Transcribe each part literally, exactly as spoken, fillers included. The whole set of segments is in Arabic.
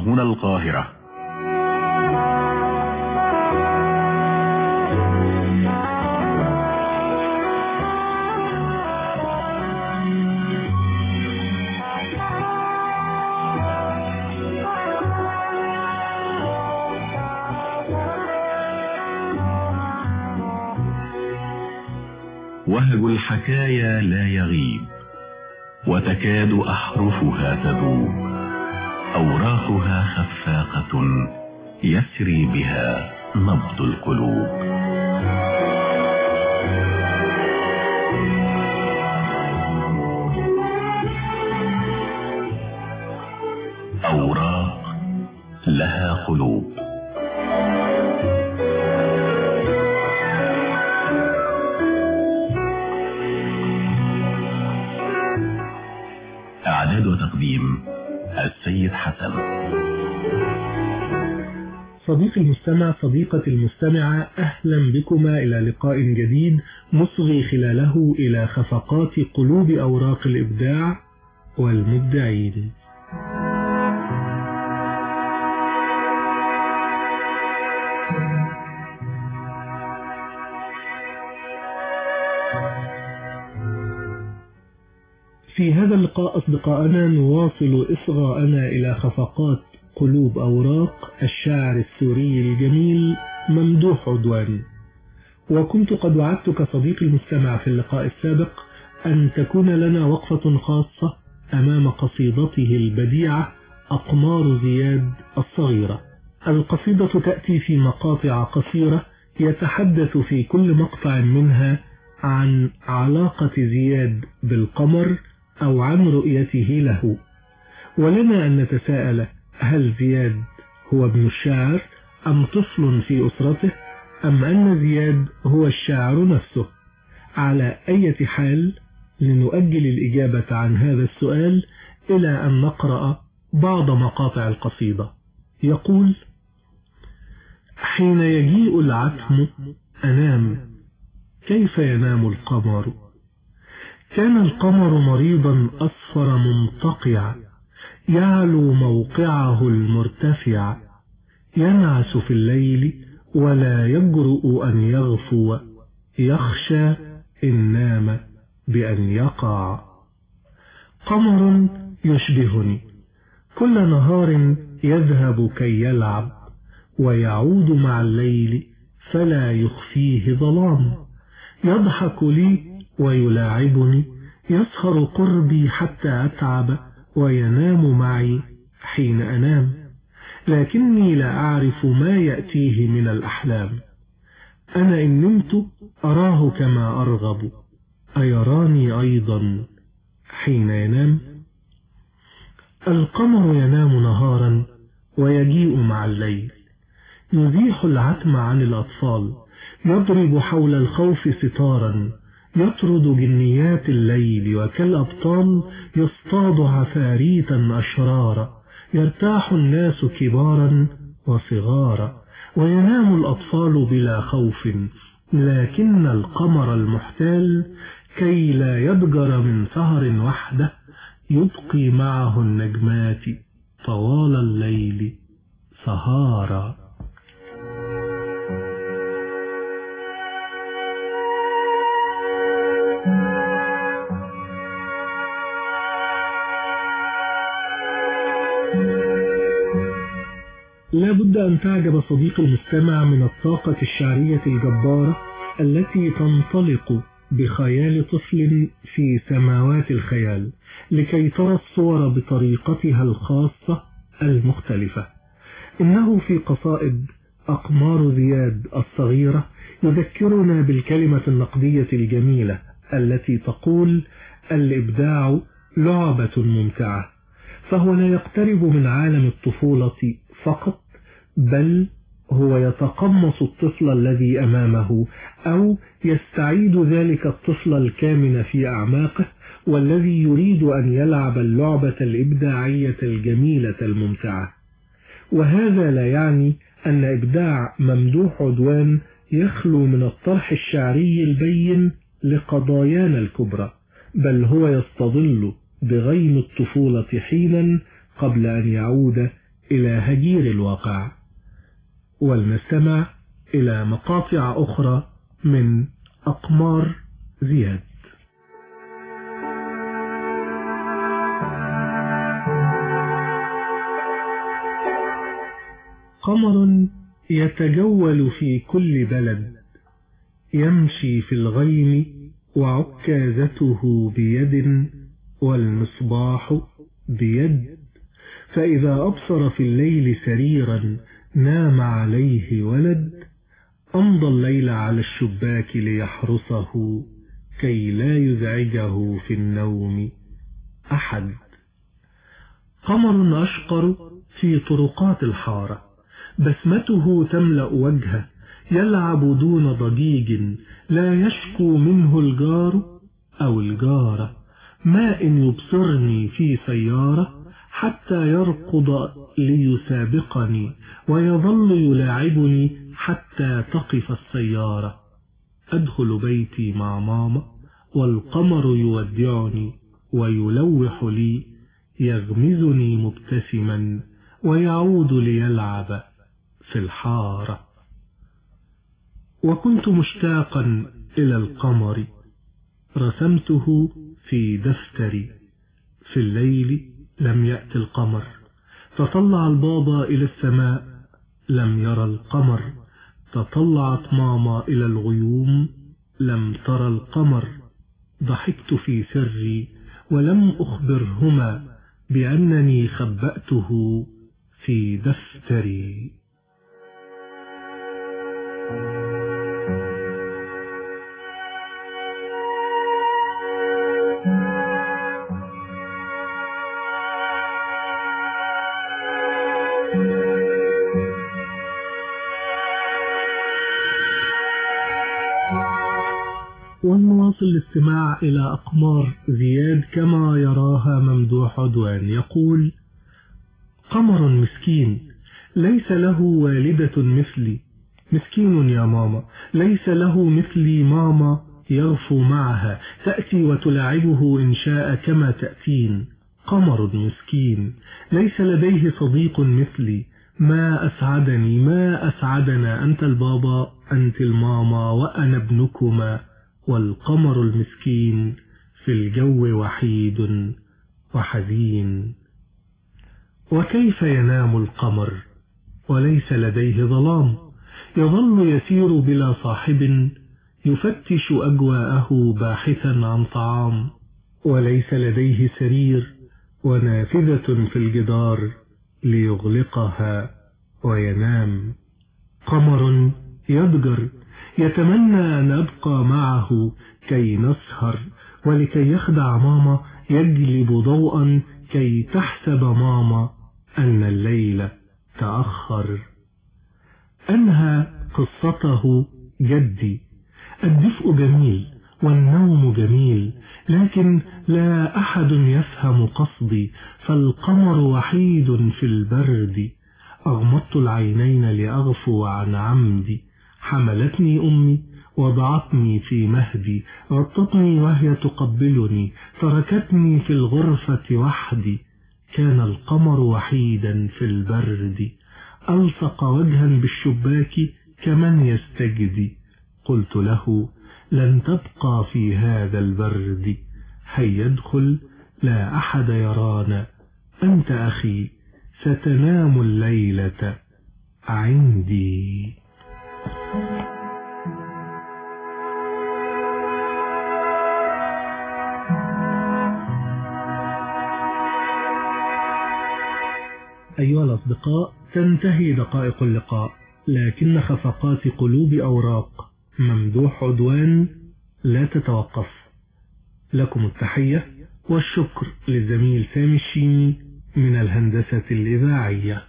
هنا القاهرة. وهج الحكايا لا يغيب، وتكاد أحرفها تذوب، أوراقها خفاقة يسري بها نبض القلوب. أوراق لها قلوب. إعداد وتقديم السيد حسن. صديقي المستمع، صديقتي المستمعة، أهلا بكما إلى لقاء جديد نصغي خلاله إلى خفقات قلوب أوراق الإبداع والمبدعين. في هذا اللقاء أصدقائنا نواصل إصغاءنا إلى خفقات قلوب أوراق الشاعر السوري الجميل ممدوح عدوان. وكنت قد وعدتك صديقي المستمع في اللقاء السابق أن تكون لنا وقفة خاصة أمام قصيدته البديعة أقمار زياد الصغيرة. القصيدة تأتي في مقاطع قصيرة يتحدث في كل مقطع منها عن علاقة زياد بالقمر أو عن رؤيته له، ولنا أن نتساءل: هل زياد هو ابن الشاعر أم طفل في أسرته أم أن زياد هو الشاعر نفسه؟ على أي حال لنؤجل الإجابة عن هذا السؤال إلى أن نقرأ بعض مقاطع القصيدة. يقول: حين يجيء العتم أنام، كيف ينام القمر؟ كان القمر مريضا أصفر منتقع، يعلو موقعه المرتفع، ينعس في الليل ولا يجرؤ أن يغفو، يخشى إن نام بأن يقع. قمر يشبهني، كل نهار يذهب كي يلعب، ويعود مع الليل فلا يخفيه ظلام، يضحك لي ويلاعبني، يسهر قربي حتى أتعب، وينام معي حين أنام، لكني لا أعرف ما يأتيه من الأحلام. أنا إن نمت أراه كما أرغب، أيراني أيضا حين ينام؟ القمر ينام نهارا ويجيء مع الليل، يزيح العتم عن الأطفال، يضرب حول الخوف ستارا، يطرد جنيات الليل، وكالأبطال يصطاد عفاريتا أشرارا، يرتاح الناس كبارا وصغارا، وينام الأطفال بلا خوف، لكن القمر المحتال كي لا يضجر من سهر وحده، يبقي معه النجمات طوال الليل سهارا. لا بد أن تعجب صديقي المستمع من الطاقة الشعرية الجبارة التي تنطلق بخيال طفل في سماوات الخيال لكي ترى الصور بطريقتها الخاصة المختلفة. إنه في قصائد أقمار زياد الصغيرة يذكرنا بالكلمة النقدية الجميلة التي تقول: الإبداع لعبة ممتعة. فهو لا يقترب من عالم الطفولة فقط، بل هو يتقمص الطفل الذي أمامه، أو يستعيد ذلك الطفل الكامن في أعماقه والذي يريد أن يلعب اللعبة الإبداعية الجميلة الممتعة. وهذا لا يعني أن إبداع ممدوح عدوان يخلو من الطرح الشعري البين لقضايانا الكبرى، بل هو يستظل بغيم الطفولة حينا قبل أن يعود إلى هجير الواقع. ولنستمع إلى مقاطع أخرى من أقمار زياد. قمر يتجول في كل بلد، يمشي في الغيم وعكازته بيد والمصباح بيد، فإذا أبصر في الليل سريرا نام عليه ولد، أمضى الليل على الشباك ليحرسه كي لا يزعجه في النوم أحد. قمر أشقر في طرقات الحارة، بسمته تملأ وجهه، يلعب دون ضجيج، لا يشكو منه الجار أو الجارة. ما إن يبصرني في سيارة حتى يركض ليسابقني، ويظل يلاعبني حتى تقف السيارة. أدخل بيتي مع ماما والقمر يودعني ويلوح لي، يغمزني مبتسما ويعود ليلعب في الحارة. وكنت مشتاقا إلى القمر، رسمته في دفتري. في الليل لم يأتي القمر، تطلع البابا إلى السماء لم يرى القمر، تطلعت ماما إلى الغيوم لم ترى القمر. ضحكت في سري ولم أخبرهما بأنني خبأته في دفتري. ونواصل الاستماع إلى أقمار زياد كما يراها ممدوح عدوان. يقول: قمر مسكين ليس له والدة مثلي، مسكين يا ماما ليس له مثلي، ماما يغفو معها، تأتي وتلاعبه إن شاء كما تأتين. قمر مسكين ليس لديه صديق مثلي، ما أسعدني ما أسعدنا، أنت البابا أنت الماما وأنا ابنكما، والقمر المسكين في الجو وحيد وحزين. وكيف ينام القمر وليس لديه ظلام، يظل يسير بلا صاحب، يفتش أجواءه باحثا عن طعام، وليس لديه سرير ونافذة في الجدار ليغلقها وينام. قمر يضجر يتمنى أن أبقى معه كي نسهر، ولكي يخدع ماما يجلب ضوءا كي تحسب ماما أن الليل تأخر. أنهى قصته جدي: الدفء جميل والنوم جميل، لكن لا أحد يفهم قصدي، فالقمر وحيد في البرد. أغمضت العينين لأغفو عن عمدي، حملتني أمي وضعتني في مهدي، غطتني وهي تقبلني، تركتني في الغرفة وحدي. كان القمر وحيدا في البرد، ألصق وجها بالشباك كمن يستجدي. قلت له: لن تبقى في هذا البرد، هيا ادخل لا أحد يرانا، أنت أخي ستنام الليلة عندي. أيها الأصدقاء، تنتهي دقائق اللقاء، لكن خفقات قلوب أوراق ممدوح عدوان لا تتوقف. لكم التحية والشكر للزميل سامي الشيمي من الهندسة الإذاعية.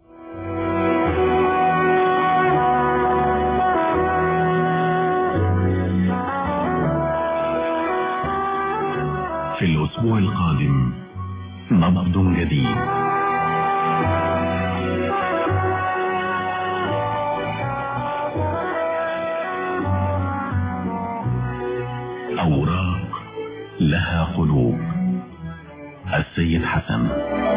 في الأسبوع القادم نبض جديد. أوراق لها قلوب، السيد حسن.